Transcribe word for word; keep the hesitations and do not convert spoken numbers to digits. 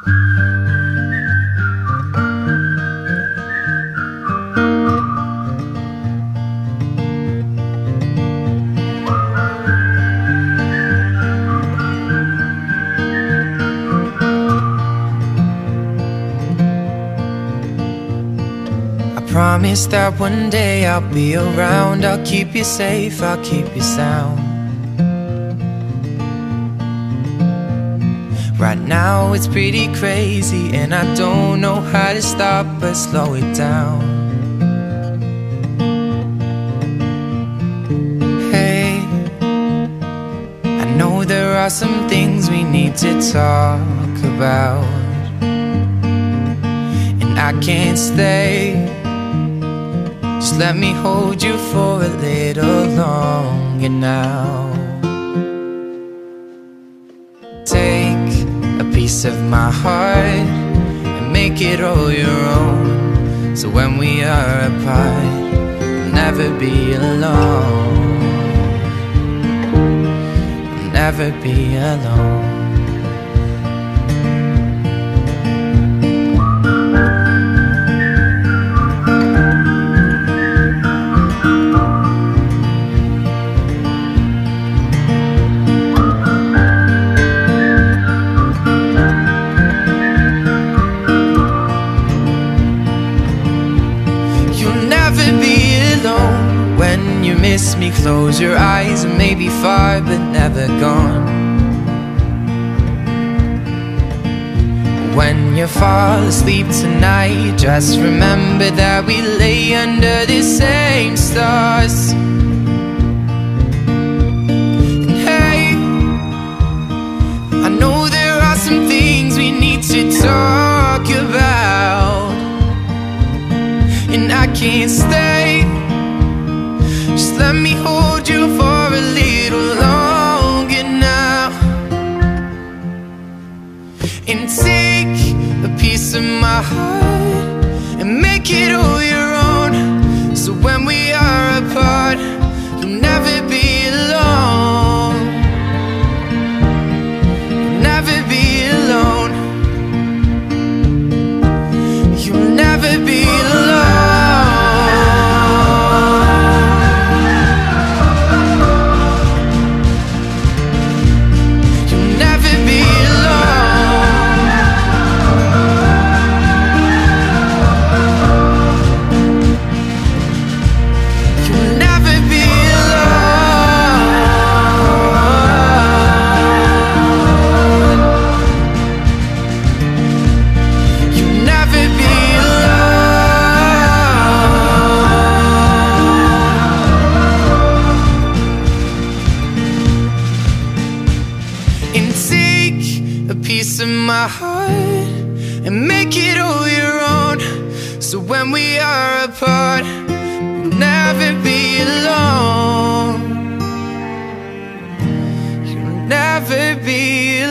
Promise that one day I'll be around. I'll keep you safe, I'll keep you sound. Right now it's pretty crazy, and I don't know how to stop but slow it down. Hey, I know there are some things we need to talk about, and I can't stay. Just let me hold you for a little longer now. Take a piece of my heart and make it all your own, so when we are apart, you'll never be alone. You'll never be alone. When you miss me, close your eyes and maybe far but never gone. When you fall asleep tonight, just remember that we lay under the same stars. And hey, I know there are some things we need to talk about, and I can't stay. Just let me hold you for a little longer now, and take a piece of my heart and make it all your own, so when we are apart, you'll never be alone. You'll never be alone. You'll never be alone. Piece of my heart and make it all your own, so when we are apart, you'll never be alone. You'll never be alone.